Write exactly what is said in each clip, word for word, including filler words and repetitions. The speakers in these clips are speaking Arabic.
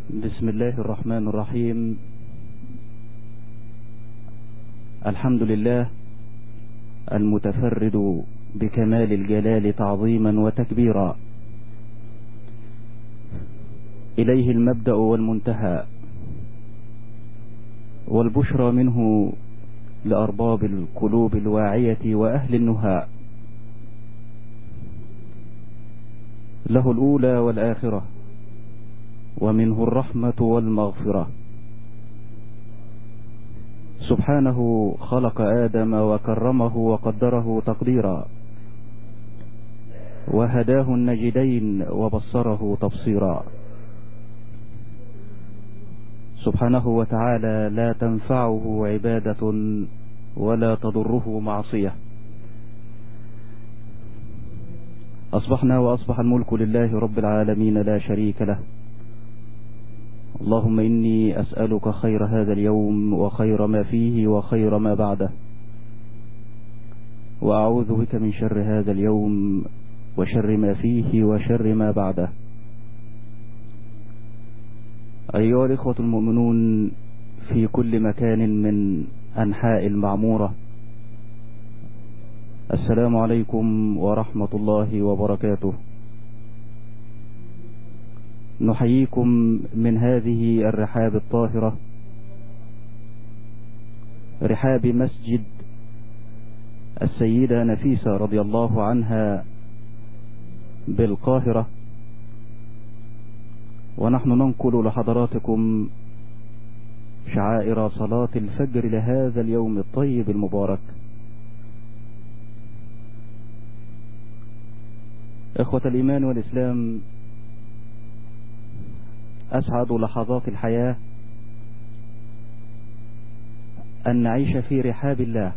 بسم الله الرحمن الرحيم. الحمد لله المتفرد بكمال الجلال تعظيما وتكبيرا، إليه المبدأ والمنتهى، والبشرى منه لأرباب القلوب الواعية وأهل النهى. له الأولى والآخرة، ومنه الرحمة والمغفرة. سبحانه خلق آدم وكرمه وقدره تقديرا، وهداه النجدين وبصره تبصيرا. سبحانه وتعالى لا تنفعه عبادة ولا تضره معصية. أصبحنا وأصبح الملك لله رب العالمين لا شريك له. اللهم إني أسألك خير هذا اليوم وخير ما فيه وخير ما بعده، وأعوذ بك من شر هذا اليوم وشر ما فيه وشر ما بعده. أيها الإخوة المؤمنون في كل مكان من أنحاء المعمورة، السلام عليكم ورحمة الله وبركاته. نحييكم من هذه الرحاب الطاهرة، رحاب مسجد السيدة نفيسة رضي الله عنها بالقاهرة، ونحن ننقل لحضراتكم شعائر صلاة الفجر لهذا اليوم الطيب المبارك. إخوة الإيمان والإسلام، أسعد لحظات الحياة أن نعيش في رحاب الله،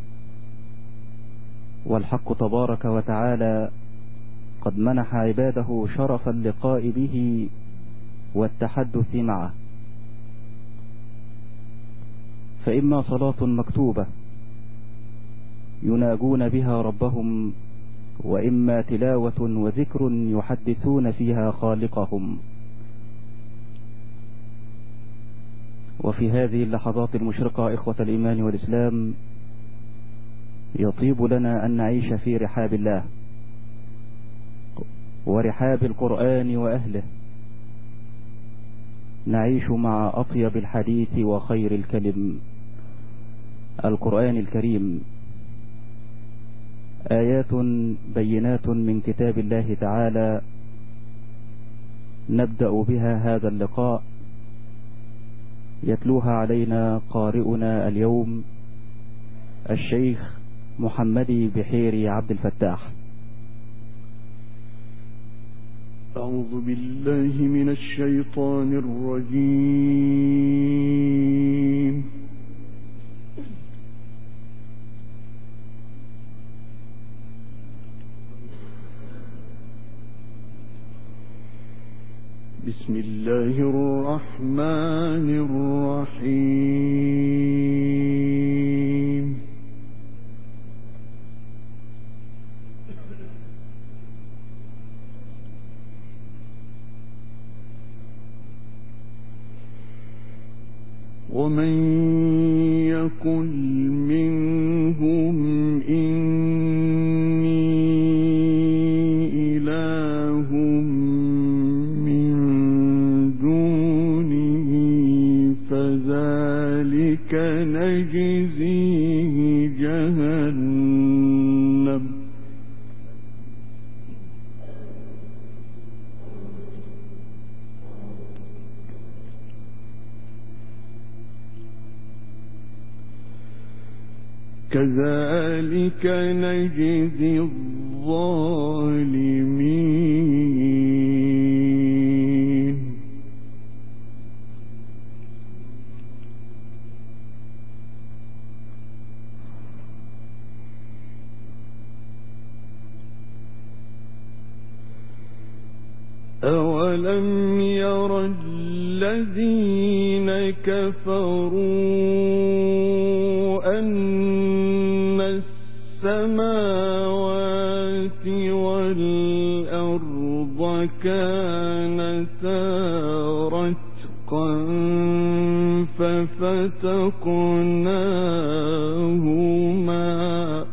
والحق تبارك وتعالى قد منح عباده شرف اللقاء به والتحدث معه. فإما صلاة مكتوبة يناجون بها ربهم، وإما تلاوة وذكر يحدثون فيها خالقهم. وفي هذه اللحظات المشرقة إخوة الإيمان والإسلام، يطيب لنا أن نعيش في رحاب الله ورحاب القرآن وأهله، نعيش مع أطيب الحديث وخير الكلم، القرآن الكريم، آيات بينات من كتاب الله تعالى. نبدأ بها هذا اللقاء، يتلوها علينا قارئنا اليوم الشيخ محمدي بحيري عبد الفتاح. أعوذ بالله من الشيطان الرجيم. بسم الله الرحمن الرحيم. ومن يقل منهم إني إله من دونه فذلك نجزيه جهنم كذلك نجزي الظالمين. أولم ير الذين كفروا أن السماوات والأرض كانتا رتقا شقا ففتقناهما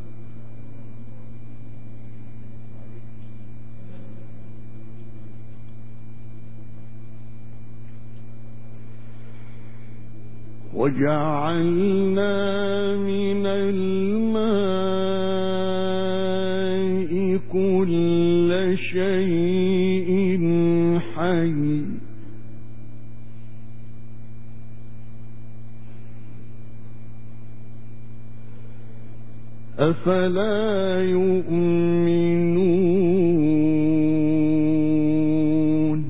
وجعلنا من الماء كل شيء حي أفلا يؤمنون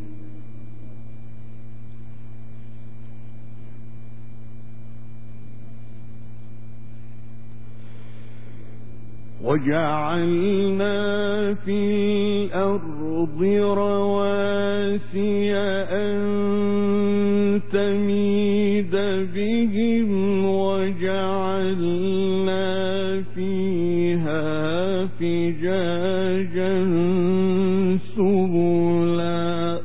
وجعلنا في الأرض رواسي أن تميد بهم وجعلنا فيها فجاجا سبلا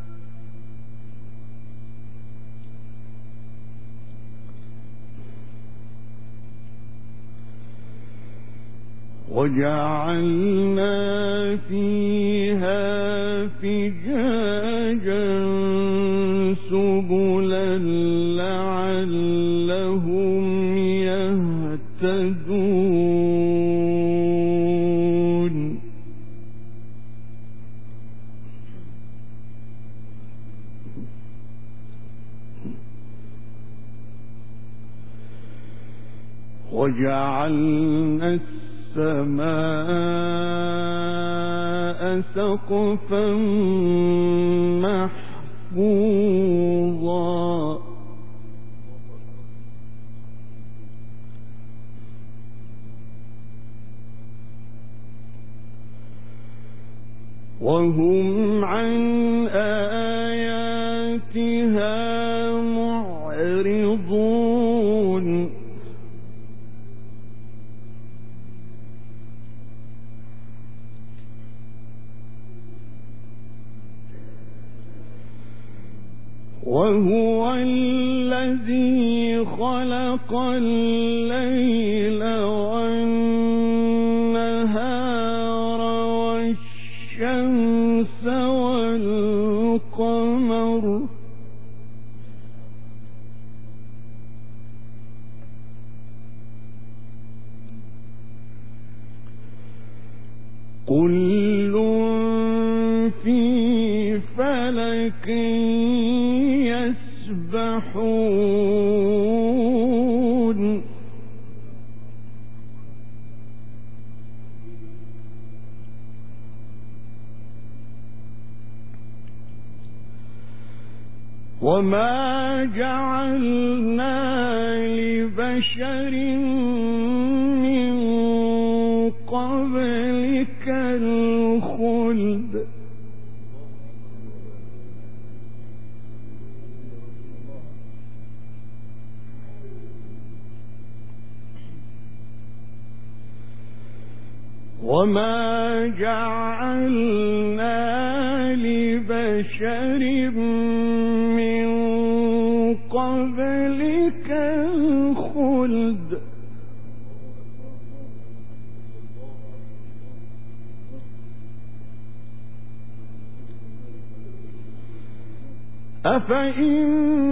وجعلنا فيها فجاجا سبلا لعلهم يهتدون وجعلنا السماء سقفا محفوظا وهم عن آياتها معرضون وهو الذي خلق الليل والنهار والشمس والقمر كل في فلك يسبحون وما جعلنا لبشر من قبلك الخلد وما جعلنا لبشر من قبلك الخلد أفإن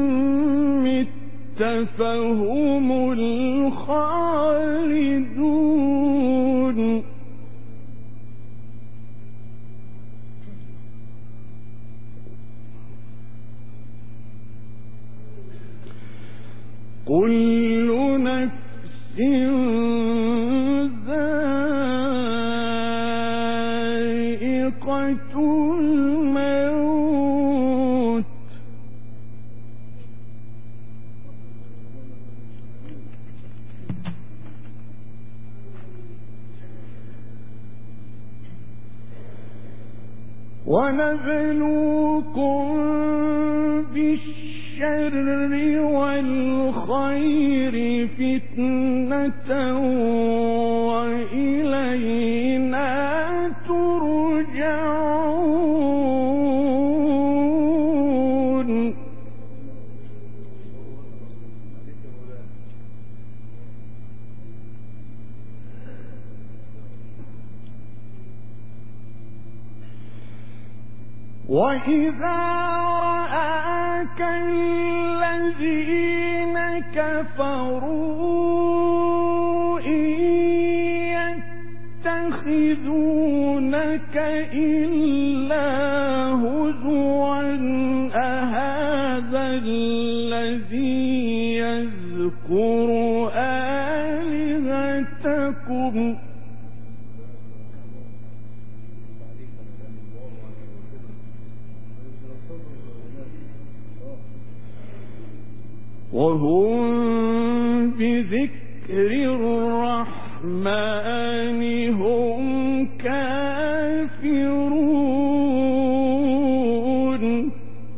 مت فهم الخالدون كل نفس ذائقة الموت ونبلوكم بالشر والخير فتنة وإلينا ترجعون وإذا رآك الذين كفروا إن يتخذونك إلا هزوا أهذا الذي يذكر آلهتكم وهم بذكر الرحمن هم كافرون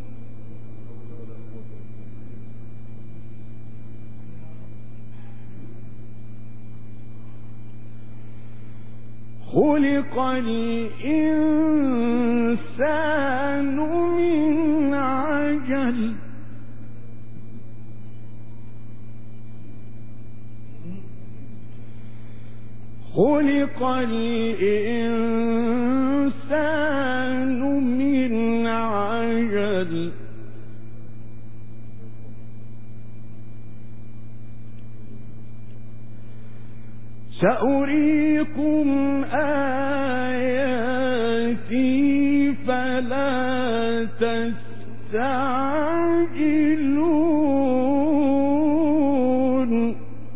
خلق الإنسان من عجل خلق الإنسان من عجل سأريكم آياتي فلا تستعجلون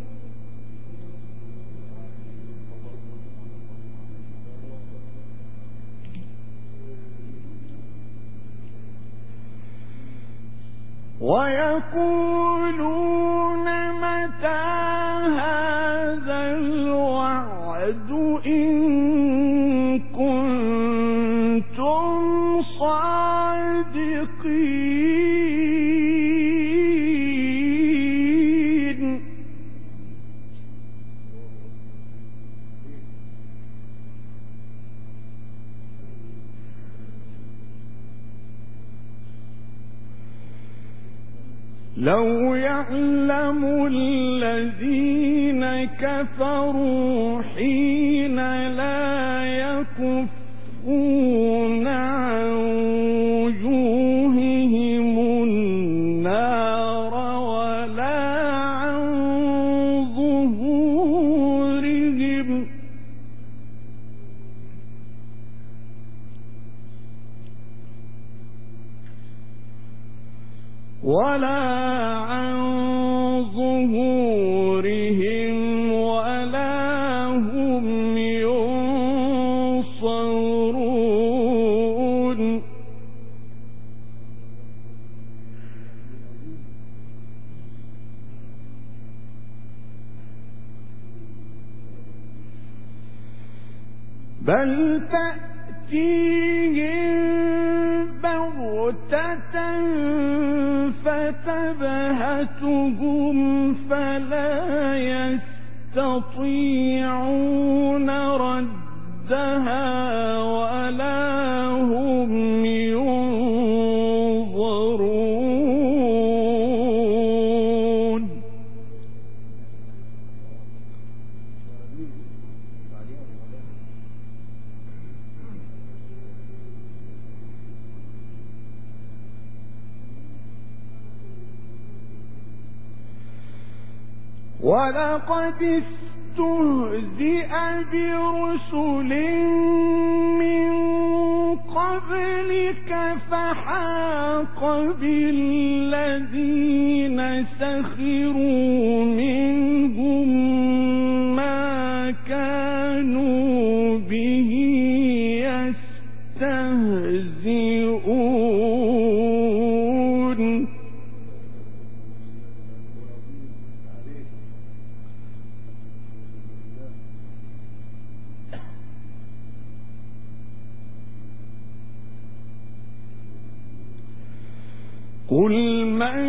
ويقولون متى هذا الوعد إن كنتم صادقين لو يعلم الذين كفروا حين لا يكفون عن وجوههم النار ولا عن ظهورهم ولا عن ظهورهم ولا هم ينصرون بل تأتيهم بغتة فتبهتهم فلا يستطيعون ردها ولا هم ينظرون ولقد استهزئ برسل من قبلك فحاق بالذين سخروا منهم ما كانوا به يستهزئون قل من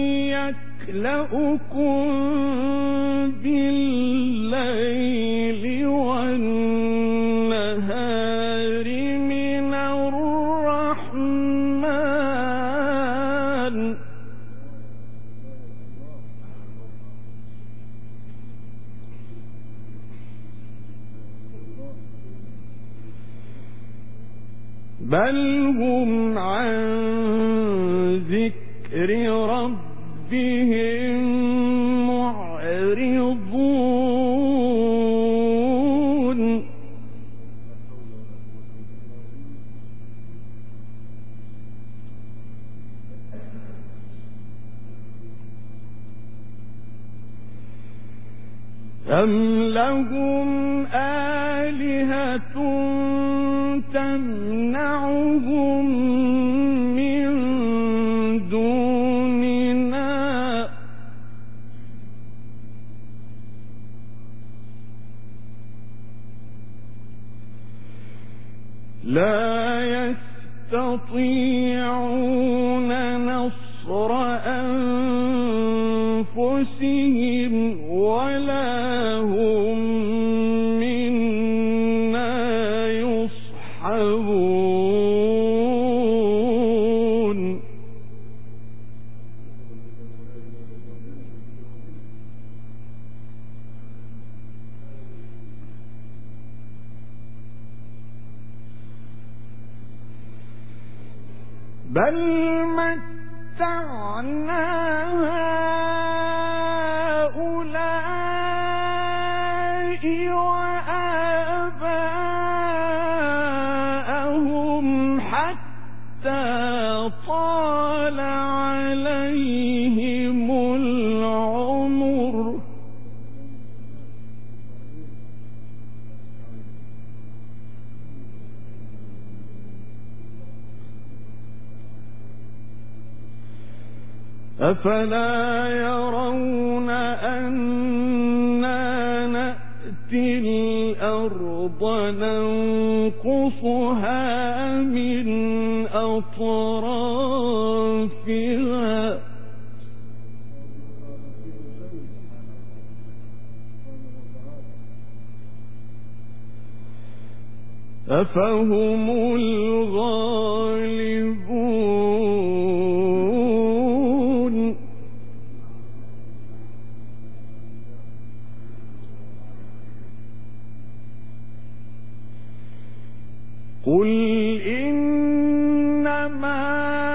يكلؤكم بالليل والنهار من الرحمن بل هم عن ذكر ربهم معرضون أم لهم آلهة تمنعهم من دوننا لا يستطيعون نصر أنفسهم ولا هم منا يصحبون بل متعنا هؤلاء وآباءهم حتى طال عليهم العمر أفلا يرون أنا نأتي الأرض ننقصها من أطرافها أفهم الغالبون قل إنما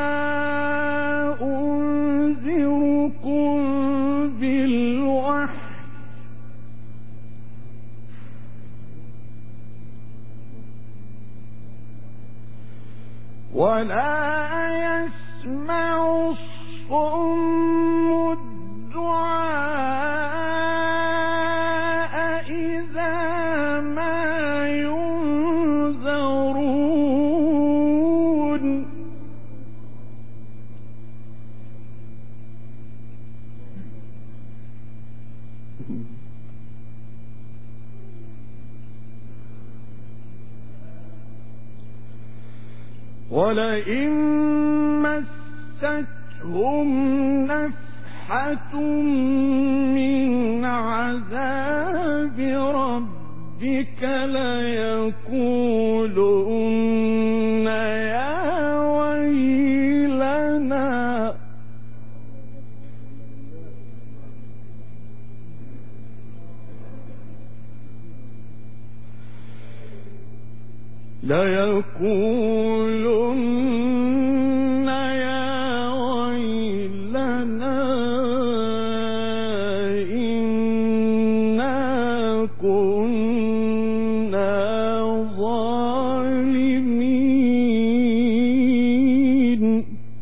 أنذركم بالوحي ولا يسمع الصم الدعاء إذا ما ينذرون ولئن مستهم نفحة من عذاب ربك ليقولن يا ويلنا ليقولن يا ويلنا إنا كنا ظالمين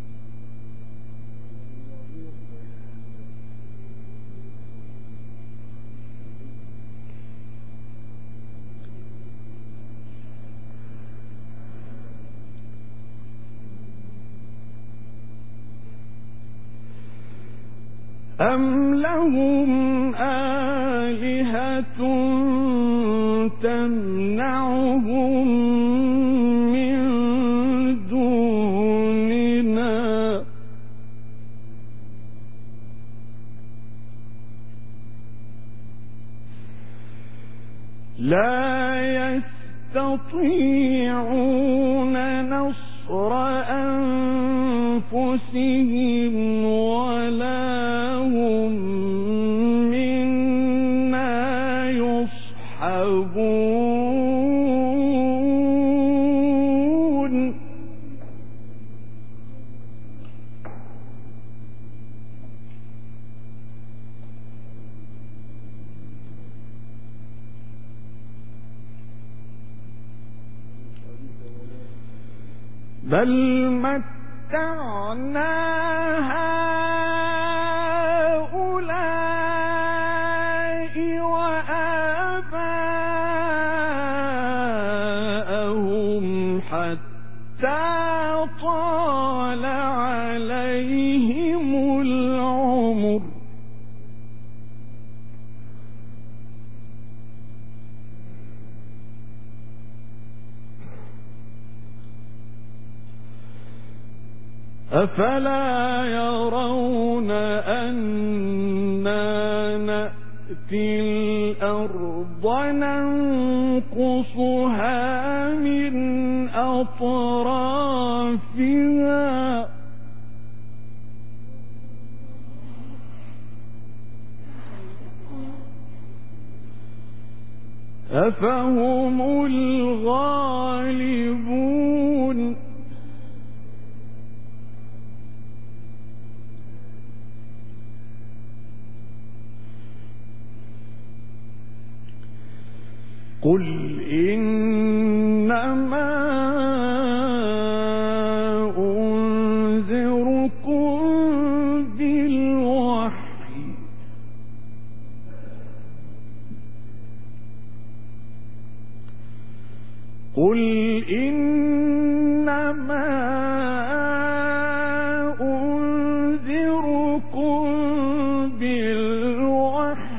أم لهم آلهة تمنعهم من دوننا لا يستطيعون نصر أنفسهم ولا هم منا يصحبون بل متعنا هؤلاء وآباءهم حتى طال عليهم العمر أفلا يرون أنا نأتي الأرض ننقصها من أطرافها أفهم الغالبون قل إنما أنذركم بالوحي قل إنما أنذركم بالوحي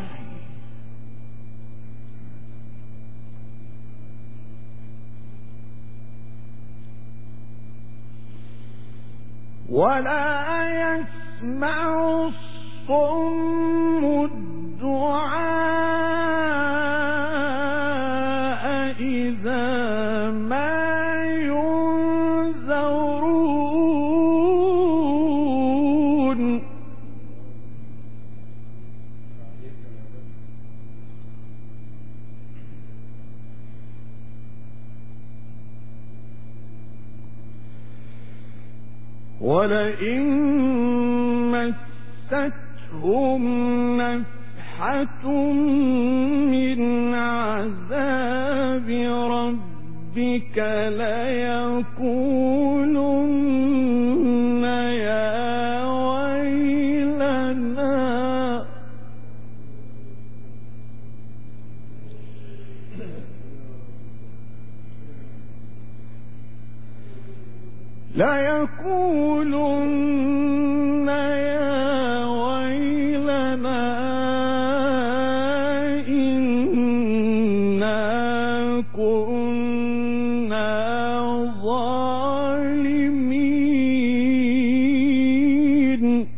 ولا يسمع الصم الدعاء إذا ما ينذرون ولئن مستهم نفحة من عذاب ربك ليقولن يا ويلنا ليقولن يا ويلنا إنا كنا ظالمين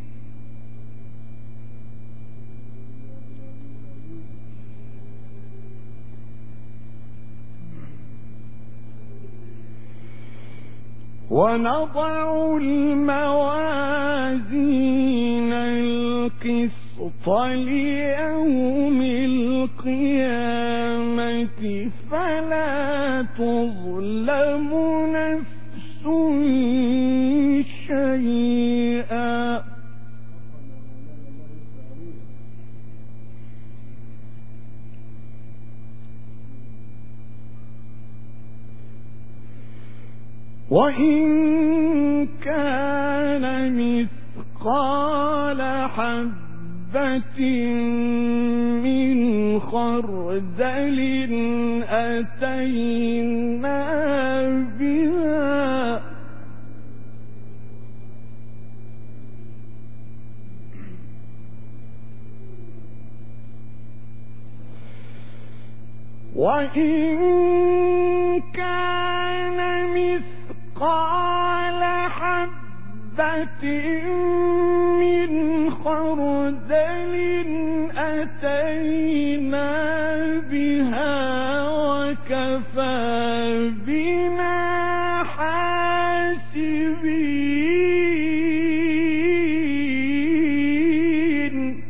ونضع الموازين القسط ليوم القيامة فلا تظلم نفس شيئا وإن كان مثقال حبة من خردل أتينا بها وإن كان مثقال حبة من خردل أتينا بها وكفى بنا حاسبين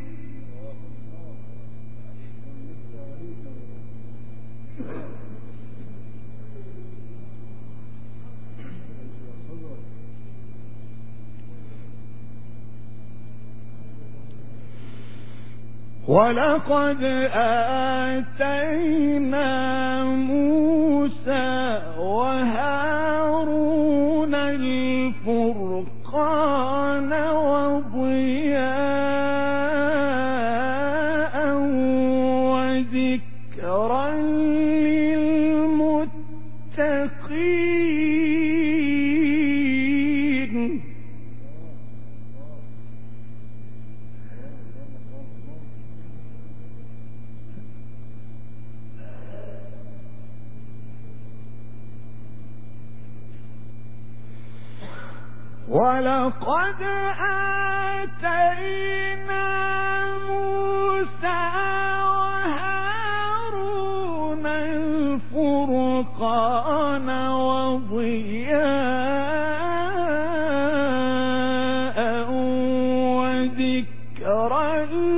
ولقد آتينا موسى وهارون ولقد آتينا موسى وهارون الفرقان وضياء وذكرا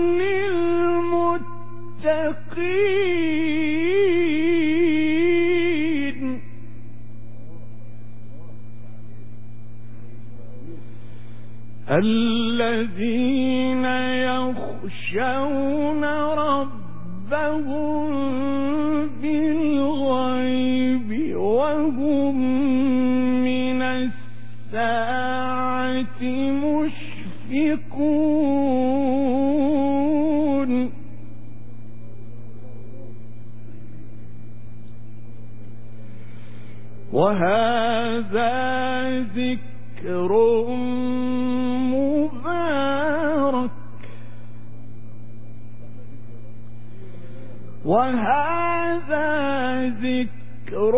للمتقين الذين يخشون ربهم بالغيب وهم من الساعة مشفقون وهذا ذكر مبارك وهذا ذكر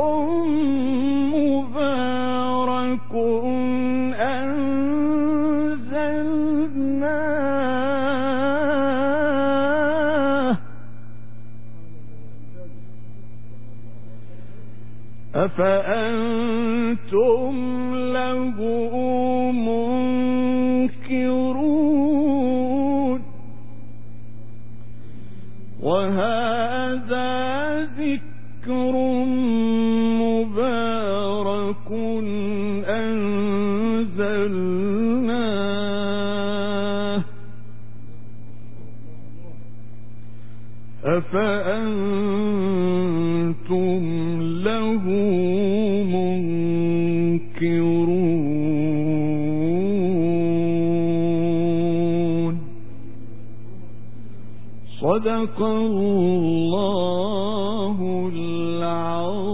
مبارك أنزلناه أفأنتم له منكرون وهذا ذكر مبارك أنزلناه أفأنتم له منكرون صدق الله العظيم.